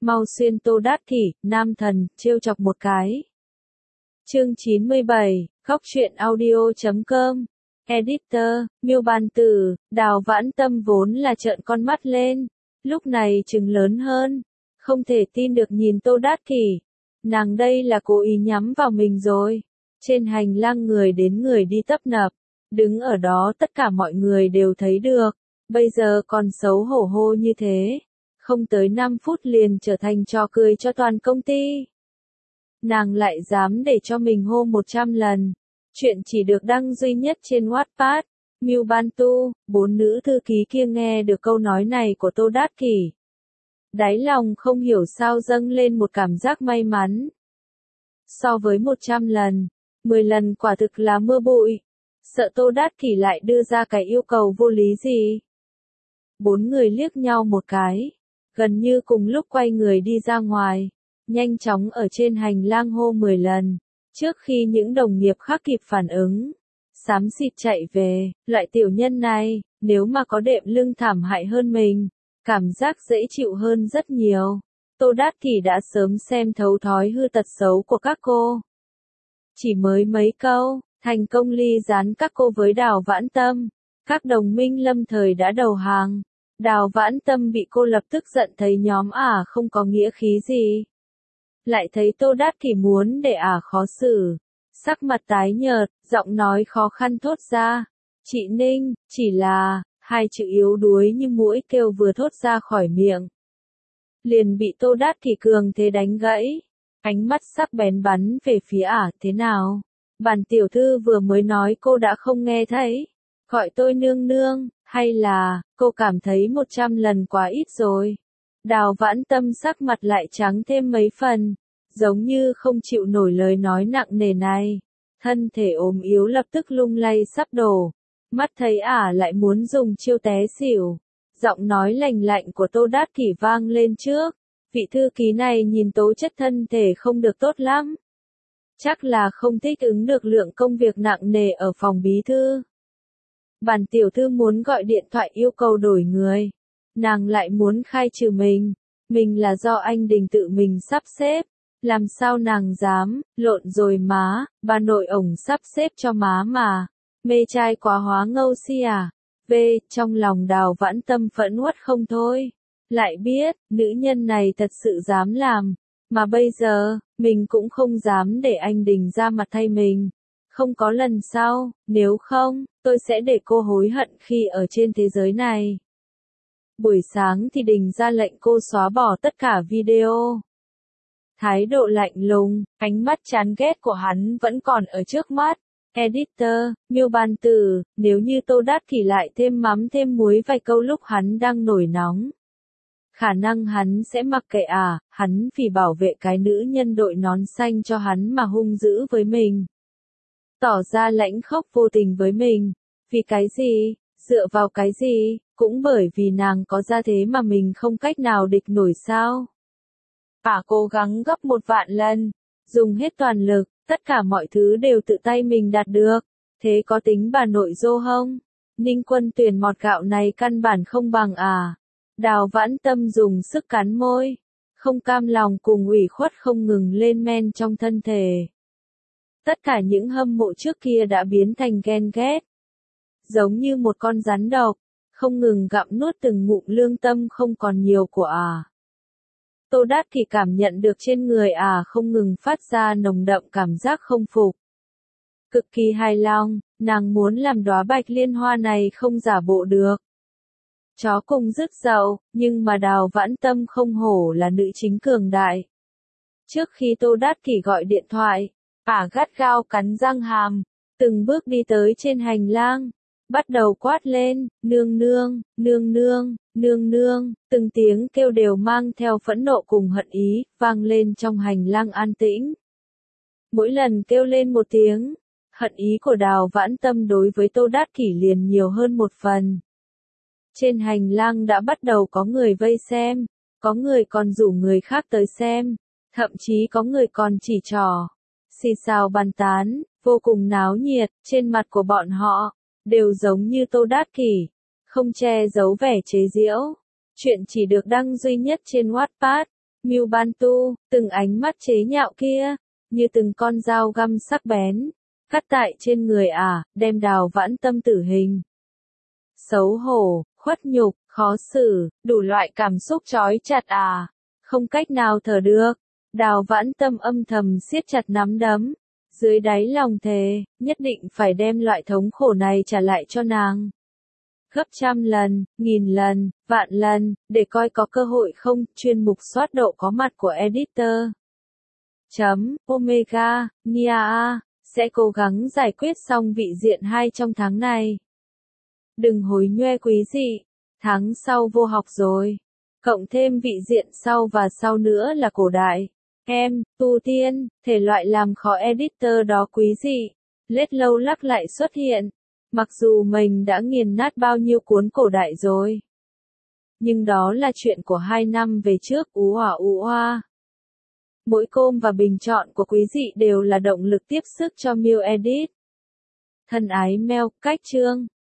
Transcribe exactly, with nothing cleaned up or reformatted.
mau xuyên Tô Đát Kỷ, nam thần, trêu chọc một cái. Chương chín mươi bảy, khóc chuyện audio chấm com. Editor, Miêu Bàn Tử, Đào Vãn Tâm vốn là trợn con mắt lên, lúc này trừng lớn hơn, không thể tin được nhìn Tô Đát Kỷ. Nàng đây là cố ý nhắm vào mình rồi. Trên hành lang người đến người đi tấp nập, đứng ở đó tất cả mọi người đều thấy được, bây giờ còn xấu hổ hô như thế, không tới năm phút liền trở thành trò cười cho toàn công ty. Nàng lại dám để cho mình hô một trăm lần. Chuyện chỉ được đăng duy nhất trên Wattpad. Miêu Ban Tu, bốn nữ thư ký kia nghe được câu nói này của Tô Đát Kỷ. Đáy lòng không hiểu sao dâng lên một cảm giác may mắn. So với một trăm lần, mười lần quả thực là mưa bụi. Sợ Tô Đát Kỷ lại đưa ra cái yêu cầu vô lý gì. Bốn người liếc nhau một cái, gần như cùng lúc quay người đi ra ngoài, nhanh chóng ở trên hành lang hô mười lần. Trước khi những đồng nghiệp khác kịp phản ứng, xám xịt chạy về, loại tiểu nhân này, nếu mà có đệm lưng thảm hại hơn mình, cảm giác dễ chịu hơn rất nhiều. Tô Đát Kỷ đã sớm xem thấu thói hư tật xấu của các cô. Chỉ mới mấy câu, thành công ly gián các cô với Đào Vãn Tâm, các đồng minh lâm thời đã đầu hàng. Đào Vãn Tâm bị cô lập tức giận thấy nhóm ả không có nghĩa khí gì. Lại thấy Tô Đát Kỷ muốn để ả khó xử, sắc mặt tái nhợt, giọng nói khó khăn thốt ra. Chị Ninh, chỉ là, hai chữ yếu đuối như mũi kêu vừa thốt ra khỏi miệng. Liền bị Tô Đát Kỷ cường thế đánh gãy, ánh mắt sắc bén bắn về phía ả. Thế nào? Bản tiểu thư vừa mới nói cô đã không nghe thấy. Gọi tôi nương nương, hay là, cô cảm thấy một trăm lần quá ít rồi. Đào Vãn Tâm sắc mặt lại trắng thêm mấy phần, giống như không chịu nổi lời nói nặng nề này. Thân thể ốm yếu lập tức lung lay sắp đổ. Mắt thấy ả lại muốn dùng chiêu té xỉu. Giọng nói lành lạnh của Tô Đát Kỷ vang lên trước. Vị thư ký này nhìn tố chất thân thể không được tốt lắm. Chắc là không thích ứng được lượng công việc nặng nề ở phòng bí thư. Bản tiểu thư muốn gọi điện thoại yêu cầu đổi người. Nàng lại muốn khai trừ mình. Mình là do anh Đình tự mình sắp xếp. Làm sao nàng dám, lộn rồi má, bà nội ổng sắp xếp cho má mà. Mê trai quá hóa ngâu si à. V, trong lòng Đào Vãn Tâm phẫn uất không thôi. Lại biết, nữ nhân này thật sự dám làm. Mà bây giờ, mình cũng không dám để anh Đình ra mặt thay mình. Không có lần sau, nếu không, tôi sẽ để cô hối hận khi ở trên thế giới này. Buổi sáng thì Đình ra lệnh cô xóa bỏ tất cả video. Thái độ lạnh lùng, ánh mắt chán ghét của hắn vẫn còn ở trước mắt. Editor, Miêu Bàn Tử, nếu như Tô Đát Kỷ lại thêm mắm thêm muối vài câu lúc hắn đang nổi nóng. Khả năng hắn sẽ mặc kệ à, hắn vì bảo vệ cái nữ nhân đội nón xanh cho hắn mà hung dữ với mình. Tỏ ra lãnh khốc vô tình với mình. Vì cái gì? Dựa vào cái gì? Cũng bởi vì nàng có ra thế mà mình không cách nào địch nổi sao? Ả cố gắng gấp một vạn lần, dùng hết toàn lực, tất cả mọi thứ đều tự tay mình đạt được. Thế có tính bà nội dô không? Ninh Quân Tuyền mọt gạo này căn bản không bằng à? Đào Vãn Tâm dùng sức cắn môi, không cam lòng cùng ủy khuất không ngừng lên men trong thân thể. Tất cả những hâm mộ trước kia đã biến thành ghen ghét. Giống như một con rắn độc, không ngừng gặm nuốt từng ngụm lương tâm không còn nhiều của ả. Tô Đát Kỷ cảm nhận được trên người ả không ngừng phát ra nồng đậm cảm giác không phục. Cực kỳ hài lòng, nàng muốn làm đóa bạch liên hoa này không giả bộ được. Chó cùng rứt dậu, nhưng mà Đào Vãn Tâm không hổ là nữ chính cường đại. Trước khi Tô Đát Kỷ gọi điện thoại, ả gắt gao cắn răng hàm, từng bước đi tới trên hành lang, bắt đầu quát lên, nương nương, nương nương, nương nương, từng tiếng kêu đều mang theo phẫn nộ cùng hận ý, vang lên trong hành lang an tĩnh. Mỗi lần kêu lên một tiếng, hận ý của Đào Vãn Tâm đối với Tô Đát Kỷ liền nhiều hơn một phần. Trên hành lang đã bắt đầu có người vây xem, có người còn rủ người khác tới xem, thậm chí có người còn chỉ trỏ, xì xào bàn tán, vô cùng náo nhiệt. Trên mặt của bọn họ đều giống như Tô Đát Kỷ, không che giấu vẻ chế giễu. Chuyện chỉ được đăng duy nhất trên Wattpad. Miu Ban Tu, từng ánh mắt chế nhạo kia, như từng con dao găm sắc bén, cắt tại trên người ả, đem Đào Vãn Tâm tử hình. Xấu hổ, khuất nhục, khó xử, đủ loại cảm xúc trói chặt ả, không cách nào thở được. Đào Vãn Tâm âm thầm siết chặt nắm đấm, dưới đáy lòng thề, nhất định phải đem loại thống khổ này trả lại cho nàng. Gấp trăm lần, nghìn lần, vạn lần, để coi có cơ hội không. Chuyên mục soát độ có mặt của editor. Chấm, Omega, Nia A, sẽ cố gắng giải quyết xong vị diện hai trong tháng này. Đừng hối nhoe quý dị, tháng sau vô học rồi. Cộng thêm vị diện sau và sau nữa là cổ đại. Em, tu tiên, thể loại làm khó editor đó quý dị. Lết lâu lắc lại xuất hiện. Mặc dù mình đã nghiền nát bao nhiêu cuốn cổ đại rồi. Nhưng đó là chuyện của hai năm về trước. Ú òa ú oa. Mỗi com và bình chọn của quý dị đều là động lực tiếp sức cho Miu Edit. Thân ái mail, cách chương.